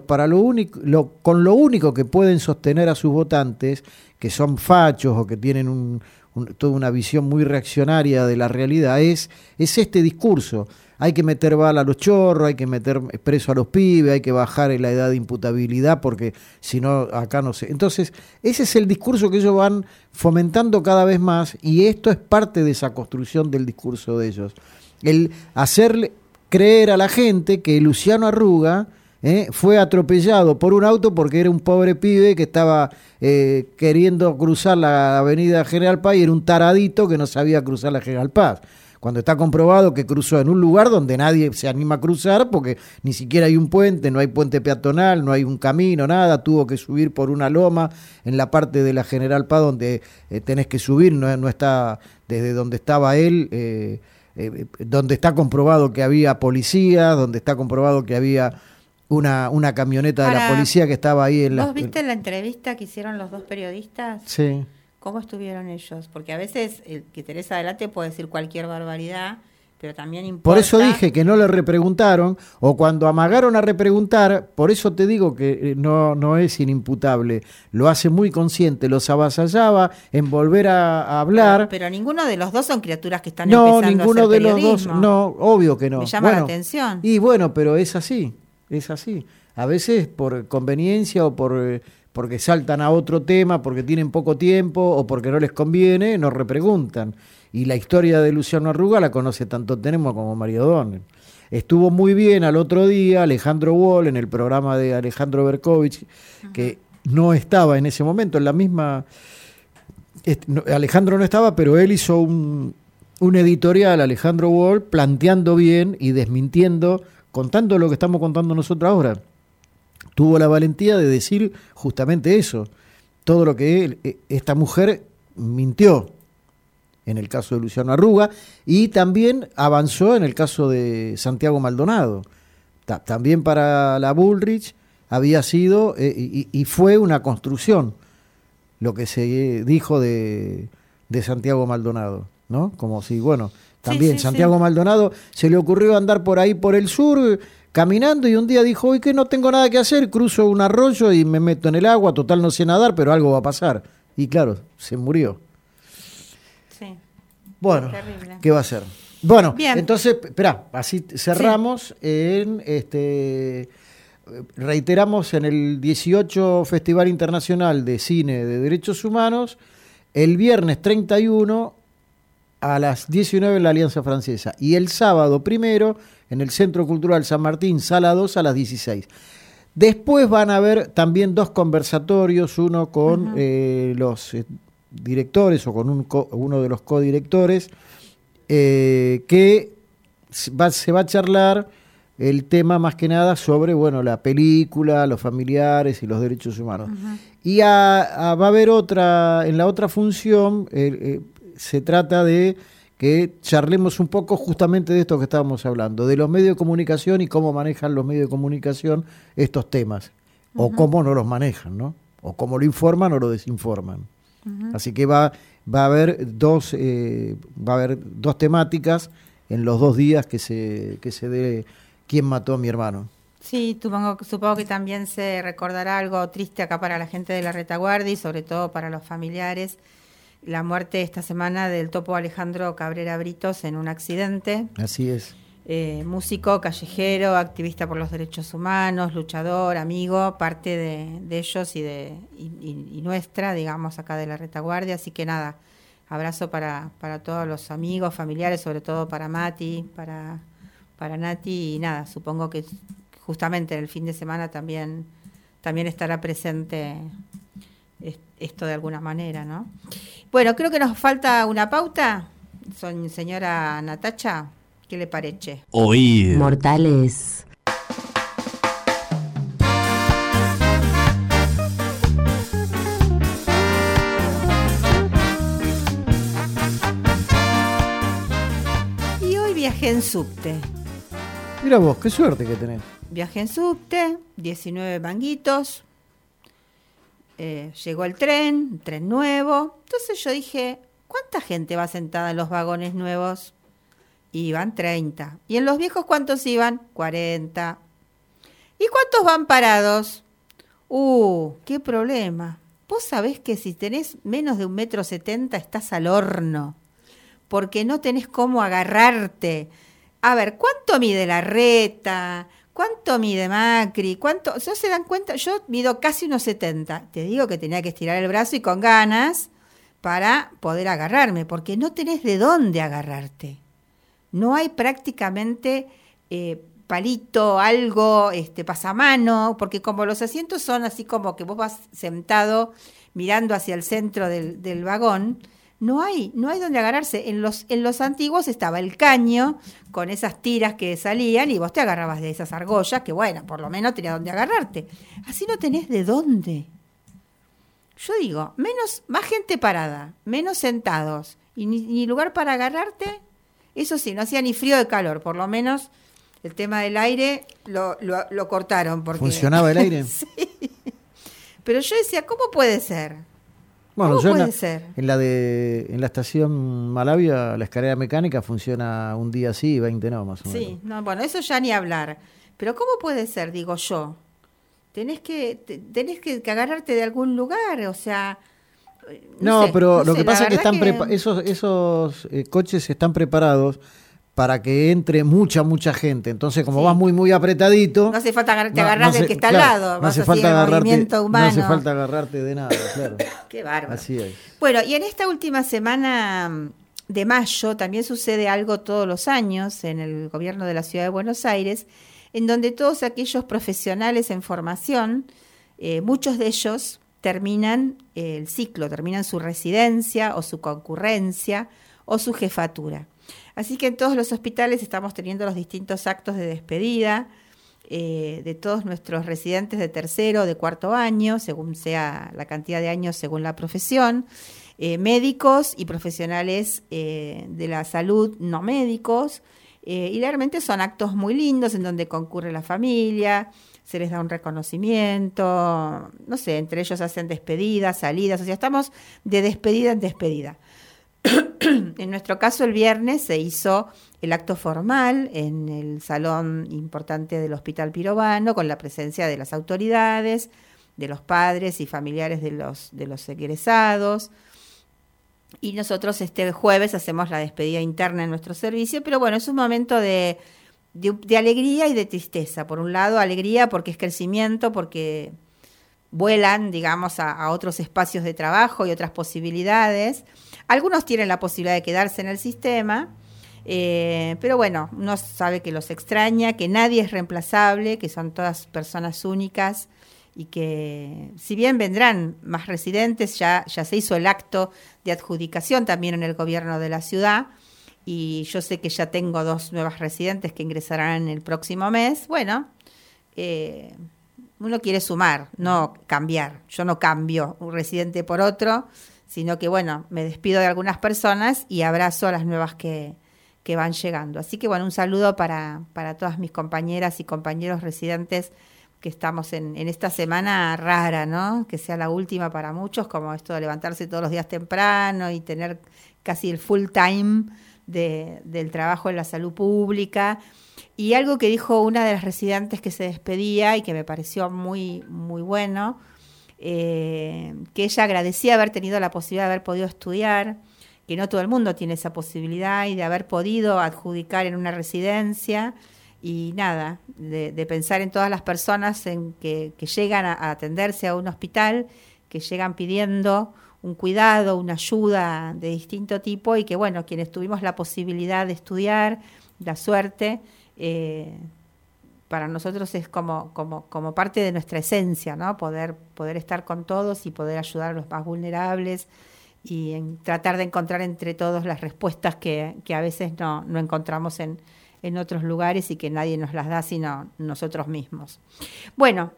con lo único que pueden sostener a sus votantes, que son fachos o que tienen toda una visión muy reaccionaria de la realidad, es este discurso. Hay que meter bala a los chorros, hay que meter preso a los pibes, hay que bajar la edad de imputabilidad porque si no, acá no sé. Entonces, ese es el discurso que ellos van fomentando cada vez más y esto es parte de esa construcción del discurso de ellos. El hacerle creer a la gente que Luciano Arruga fue atropellado por un auto porque era un pobre pibe que estaba queriendo cruzar la avenida General Paz y era un taradito que no sabía cruzar la General Paz. Cuando está comprobado que cruzó en un lugar donde nadie se anima a cruzar porque ni siquiera hay un puente, no hay puente peatonal, no hay un camino, nada, tuvo que subir por una loma en la parte de la General Paz donde tenés que subir, no está desde donde estaba él, donde está comprobado que había policía, donde está comprobado que había una camioneta de la policía que estaba ahí en la... ¿Vos viste la entrevista que hicieron los dos periodistas? Sí. ¿Cómo estuvieron ellos? Porque a veces el que tenés adelante puede decir cualquier barbaridad, pero también importa... Por eso dije que no le repreguntaron, o cuando amagaron a repreguntar, por eso te digo que no es inimputable, lo hace muy consciente, los avasallaba en volver a hablar... Pero ninguno de los dos son criaturas que están empezando a hacer periodismo. No, ninguno de los dos, no, obvio que no. Me llama la atención. Y bueno, pero es así. A veces por conveniencia o porque saltan a otro tema, porque tienen poco tiempo o porque no les conviene, nos repreguntan. Y la historia de Luciano Arruga la conoce tanto Tenemos como María O'Donnell. Estuvo muy bien al otro día Alejandro Wall en el programa de Alejandro Berkovich, que no estaba en ese momento, en la misma... Alejandro no estaba, pero él hizo un editorial, Alejandro Wall, planteando bien y desmintiendo, contando lo que estamos contando nosotros ahora. Tuvo la valentía de decir justamente eso, todo lo que esta mujer mintió en el caso de Luciano Arruga y también avanzó en el caso de Santiago Maldonado. También para la Bullrich había sido y fue una construcción lo que se dijo de Santiago Maldonado, ¿no? Como si, bueno, también Santiago Maldonado se le ocurrió andar por ahí por el sur caminando y un día dijo, hoy que no tengo nada que hacer, cruzo un arroyo y me meto en el agua, total no sé nadar, pero algo va a pasar. Y claro, se murió. Sí. Bueno, ¿qué va a hacer? Bueno, bien. Entonces, esperá, así cerramos reiteramos en el 18 Festival Internacional de Cine de Derechos Humanos, el viernes 31 a las 19 en la Alianza Francesa y el sábado 1 en el Centro Cultural San Martín, Sala 2 a las 16. Después van a haber también dos conversatorios, uno con los directores o con uno de los codirectores, que se va a charlar el tema más que nada sobre, bueno, la película, los familiares y los derechos humanos. Y va a haber en la otra función, se trata de que charlemos un poco justamente de esto que estábamos hablando, de los medios de comunicación y cómo manejan los medios de comunicación estos temas, o cómo no los manejan, ¿no? O cómo lo informan o lo desinforman. Así que va a haber dos temáticas en los 2 días que se dé quién mató a mi hermano. Sí, supongo que también se recordará algo triste acá para la gente de la retaguardia y sobre todo para los familiares. La muerte esta semana del topo Alejandro Cabrera Britos en un accidente. Así es. Músico, callejero, activista por los derechos humanos, luchador, amigo, parte de ellos y nuestra, digamos, acá de la retaguardia. Así que nada, abrazo para todos los amigos, familiares, sobre todo para Mati, para Nati, y nada, supongo que justamente en el fin de semana también estará presente esto de alguna manera, ¿no? Bueno, creo que nos falta una pauta. Señora Natacha, ¿qué le parece? Oír. Mortales. Y hoy viajé en subte. Mira vos, qué suerte que tenés. Viajé en subte, 19 manguitos. Llegó el tren nuevo. Entonces yo dije, ¿cuánta gente va sentada en los vagones nuevos? Iban 30. ¿Y en los viejos cuántos iban? 40. ¿Y cuántos van parados? ¡Qué problema! Vos sabés que si tenés menos de 1,70 m estás al horno, porque no tenés cómo agarrarte. A ver, ¿cuánto mide Larreta? ¿Cuánto mide Macri? ¿Cuánto? ¿No se dan cuenta? Yo mido casi 1,70 m. Te digo que tenía que estirar el brazo y con ganas para poder agarrarme, porque no tenés de dónde agarrarte. No hay prácticamente palito, algo, pasamano, porque como los asientos son así como que vos vas sentado mirando hacia el centro del vagón, no hay donde agarrarse. En los antiguos estaba el caño con esas tiras que salían y vos te agarrabas de esas argollas, que bueno, por lo menos tenías donde agarrarte. Así no tenés de dónde. Yo digo, más gente parada, menos sentados y ni lugar para agarrarte. Eso sí, no hacía ni frío de calor, por lo menos el tema del aire lo cortaron. Porque ¿Funcionaba el aire? Sí. Pero yo decía, ¿cómo puede ser? Bueno, ¿Cómo yo puede ser? en la estación Malavia, la escalera mecánica funciona un día sí y 20 no, más o menos. Sí, no, bueno, eso ya ni hablar. Pero ¿cómo puede ser, digo yo? Tenés que agarrarte de algún lugar, o sea... No, pero lo sé, que pasa es que están esos coches están preparados para que entre mucha gente. Entonces, como vas muy apretadito... No hace falta te agarrás del que está al lado. No hace falta agarrarte de nada, claro. Qué bárbaro. Así es. Bueno, y en esta última semana de mayo también sucede algo todos los años en el gobierno de la Ciudad de Buenos Aires, en donde todos aquellos profesionales en formación, muchos de ellos terminan el ciclo, terminan su residencia o su concurrencia o su jefatura. Así que en todos los hospitales estamos teniendo los distintos actos de despedida de todos nuestros residentes de tercero o de cuarto año, según sea la cantidad de años según la profesión, médicos y profesionales de la salud no médicos, y realmente son actos muy lindos en donde concurre la familia, se les da un reconocimiento, no sé, entre ellos hacen despedidas, salidas, o sea, estamos de despedida en despedida. En nuestro caso, el viernes se hizo el acto formal en el salón importante del Hospital Pirovano, con la presencia de las autoridades, de los padres y familiares de los egresados. Y nosotros este jueves hacemos la despedida interna en nuestro servicio, pero bueno, es un momento de alegría y de tristeza. Por un lado, alegría porque es crecimiento, porque vuelan, digamos, a otros espacios de trabajo y otras posibilidades. Algunos tienen la posibilidad de quedarse en el sistema, pero bueno, uno sabe que los extraña, que nadie es reemplazable, que son todas personas únicas y que si bien vendrán más residentes, ya se hizo el acto de adjudicación también en el gobierno de la ciudad y yo sé que ya tengo 2 nuevas residentes que ingresarán el próximo mes. Bueno, uno quiere sumar, no cambiar. Yo no cambio un residente por otro, sino que, bueno, me despido de algunas personas y abrazo a las nuevas que van llegando. Así que, bueno, un saludo para todas mis compañeras y compañeros residentes que estamos en esta semana rara, ¿no? Que sea la última para muchos, como esto de levantarse todos los días temprano y tener casi el full time del trabajo en la salud pública. Y algo que dijo una de las residentes que se despedía y que me pareció muy, muy bueno, que ella agradecía haber tenido la posibilidad de haber podido estudiar, que no todo el mundo tiene esa posibilidad, y de haber podido adjudicar en una residencia, y nada, de pensar en todas las personas que llegan a atenderse a un hospital, que llegan pidiendo un cuidado, una ayuda de distinto tipo, y que, bueno, quienes tuvimos la posibilidad de estudiar, la suerte, para nosotros es como parte de nuestra esencia, ¿no? Poder estar con todos y poder ayudar a los más vulnerables, y tratar de encontrar entre todos las respuestas que a veces no encontramos en otros lugares, y que nadie nos las da sino nosotros mismos. Bueno,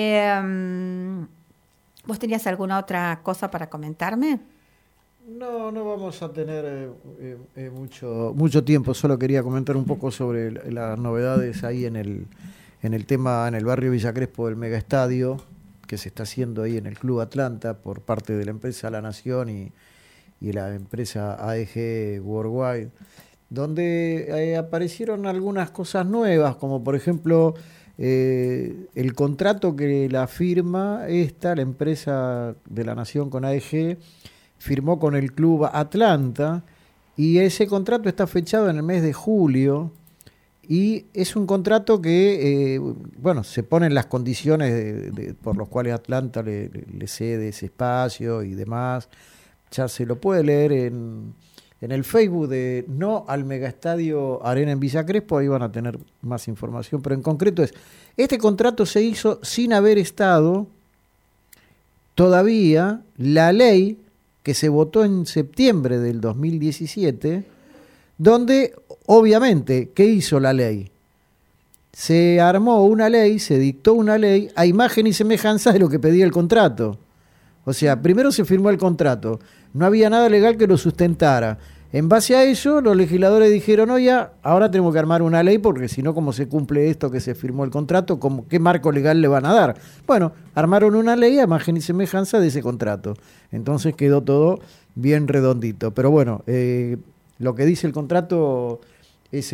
¿vos tenías alguna otra cosa para comentarme? No vamos a tener mucho tiempo, solo quería comentar un poco sobre las novedades ahí en el tema, en el barrio Villa Crespo, del megaestadio que se está haciendo ahí en el Club Atlanta por parte de la empresa La Nación y la empresa AEG Worldwide, donde aparecieron algunas cosas nuevas, como por ejemplo el contrato que la firma la empresa de La Nación con AEG, firmó con el Club Atlanta, y ese contrato está fechado en el mes de julio, y es un contrato que, se ponen las condiciones por las cuales Atlanta le cede ese espacio y demás. Ya se lo puede leer en el Facebook de No al Megaestadio Arena en Villa Crespo, ahí van a tener más información, pero en concreto este contrato se hizo sin haber estado todavía la ley que se votó en septiembre del 2017, donde obviamente, ¿qué hizo la ley? Se armó una ley, se dictó una ley a imagen y semejanza de lo que pedía el contrato. O sea, primero se firmó el contrato, no había nada legal que lo sustentara. En base a eso, los legisladores dijeron, ahora tenemos que armar una ley, porque si no, ¿cómo se cumple esto que se firmó el contrato? ¿Qué marco legal le van a dar? Bueno, armaron una ley a imagen y semejanza de ese contrato. Entonces quedó todo bien redondito. Pero bueno, lo que dice el contrato es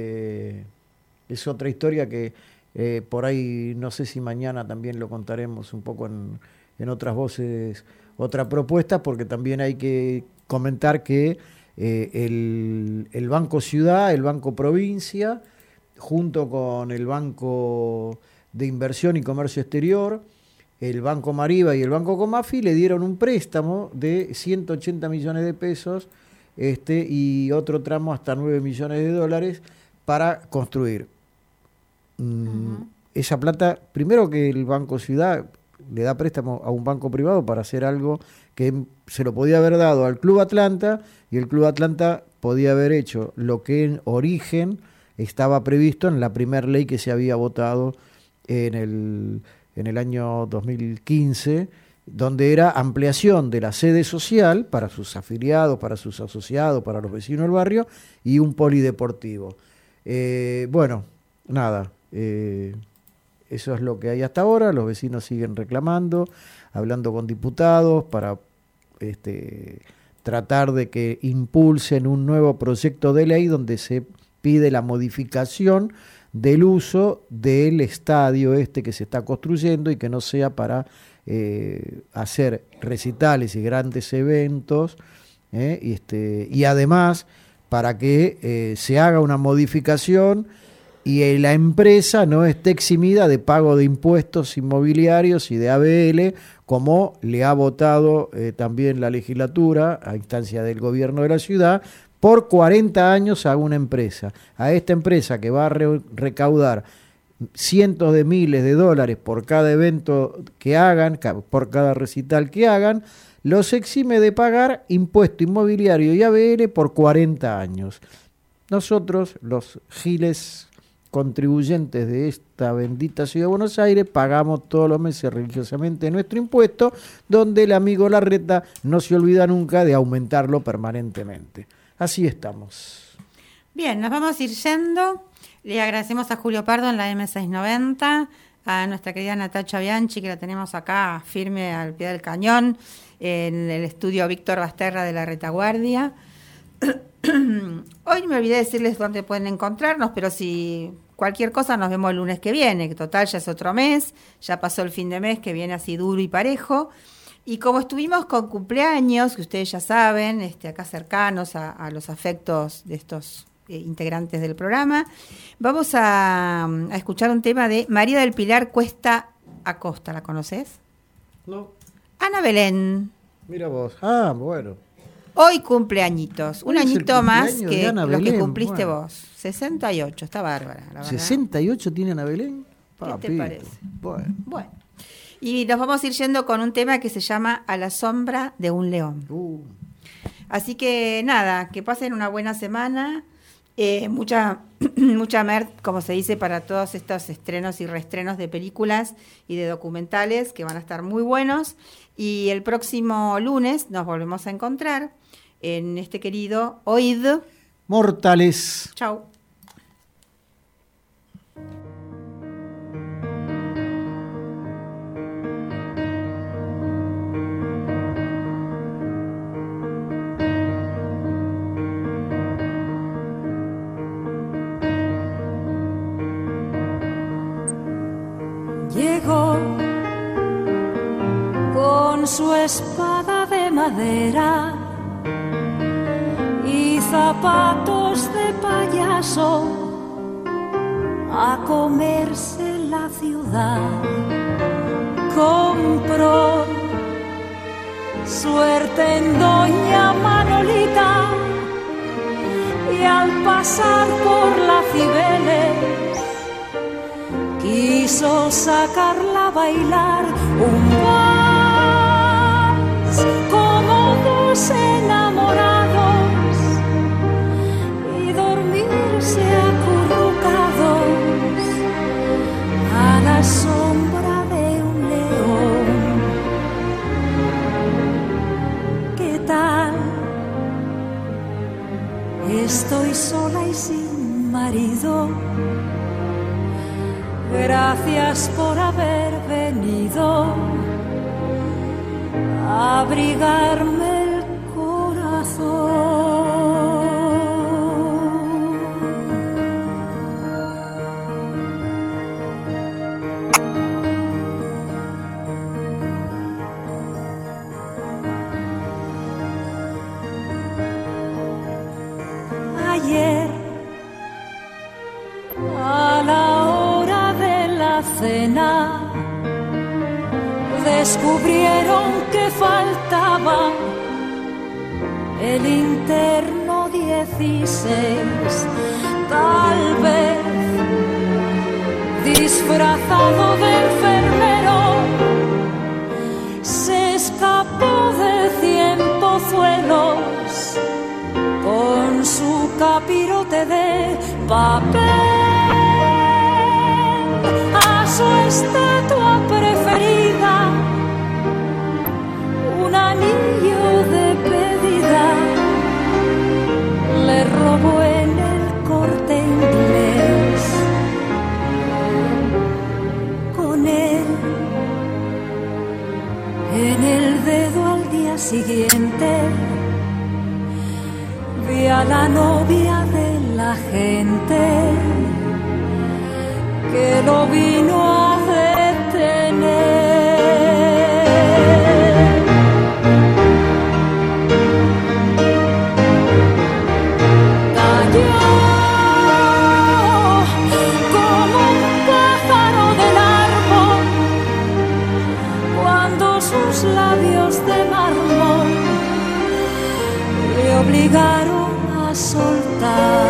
otra historia que por ahí, no sé si mañana también lo contaremos un poco en otras voces, otra propuesta, porque también hay que comentar que el Banco Ciudad, el Banco Provincia, junto con el Banco de Inversión y Comercio Exterior, el Banco Mariva y el Banco Comafi, le dieron un préstamo de 180 millones de pesos y otro tramo hasta 9 millones de dólares para construir. Esa plata, primero que el Banco Ciudad le da préstamo a un banco privado para hacer algo que se lo podía haber dado al Club Atlanta, y el Club Atlanta podía haber hecho lo que en origen estaba previsto en la primera ley que se había votado en el año 2015, donde era ampliación de la sede social para sus afiliados, para sus asociados, para los vecinos del barrio, y un polideportivo. Eso es lo que hay hasta ahora. Los vecinos siguen reclamando, hablando con diputados para tratar de que impulsen un nuevo proyecto de ley donde se pide la modificación del uso del estadio que se está construyendo, y que no sea para hacer recitales y grandes eventos, y además para que se haga una modificación y la empresa no esté eximida de pago de impuestos inmobiliarios y de ABL, como le ha votado también la legislatura a instancia del gobierno de la ciudad, por 40 años a una empresa. A esta empresa, que va a recaudar cientos de miles de dólares por cada evento que hagan, por cada recital que hagan, los exime de pagar impuesto inmobiliario y ABL por 40 años. Nosotros, los giles contribuyentes de esta bendita ciudad de Buenos Aires pagamos todos los meses religiosamente nuestro impuesto, donde el amigo Larreta no se olvida nunca de aumentarlo permanentemente. Así estamos. Bien, nos vamos a ir yendo. Le agradecemos a Julio Pardo en la M690, a nuestra querida Natacha Bianchi, que la tenemos acá firme al pie del cañón, en el estudio Víctor Basterra de la Retaguardia. Hoy me olvidé decirles dónde pueden encontrarnos, pero si cualquier cosa nos vemos el lunes que viene, que total ya es otro mes, ya pasó el fin de mes que viene así duro y parejo. Y como estuvimos con cumpleaños, que ustedes ya saben, acá cercanos a los afectos de estos integrantes del programa, vamos a escuchar un tema de María del Pilar Cuesta Acosta. ¿La conoces? No. Ana Belén. Mira vos. Ah, bueno. Hoy cumpleañitos, un añito más que lo que cumpliste vos. 68, está bárbara, la verdad. ¿68 tiene Ana Belén? ¿Qué te parece? Bueno. Y nos vamos a ir yendo con un tema que se llama A la sombra de un león. Así que nada, que pasen una buena semana. Mucha como se dice, para todos estos estrenos y reestrenos de películas y de documentales que van a estar muy buenos. Y el próximo lunes nos volvemos a encontrar en este querido Oíd Mortales. Chau. Llegó con su espada de madera y zapatos de payaso a comerse la ciudad. Compró suerte en doña Manolita y al pasar por la Cibeles quiso sacarla a bailar un vals como dos enamorados y dormirse acurrucados a la sombra de un león. ¿Qué tal? Estoy sola y sin marido. Gracias por haber venido a abrigarme el corazón. Ayer, a la cena, descubrieron que faltaba el interno 16, tal vez disfrazado de enfermero, se escapó de 100 pozuelos con su capirote de papel. Su estatua preferida, un anillo de pedida, le robó en el Corte Inglés. Con él en el dedo al día siguiente, vi a la novia de la gente que lo vino a detener. Cayó como un pájaro del árbol cuando sus labios de mármol le obligaron a soltar.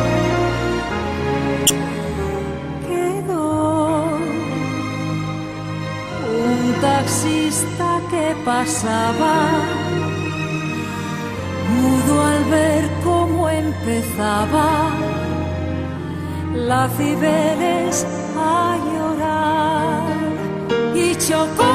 Taxista que pasaba, mudo al ver cómo empezaba la Cibeles a llorar y chocó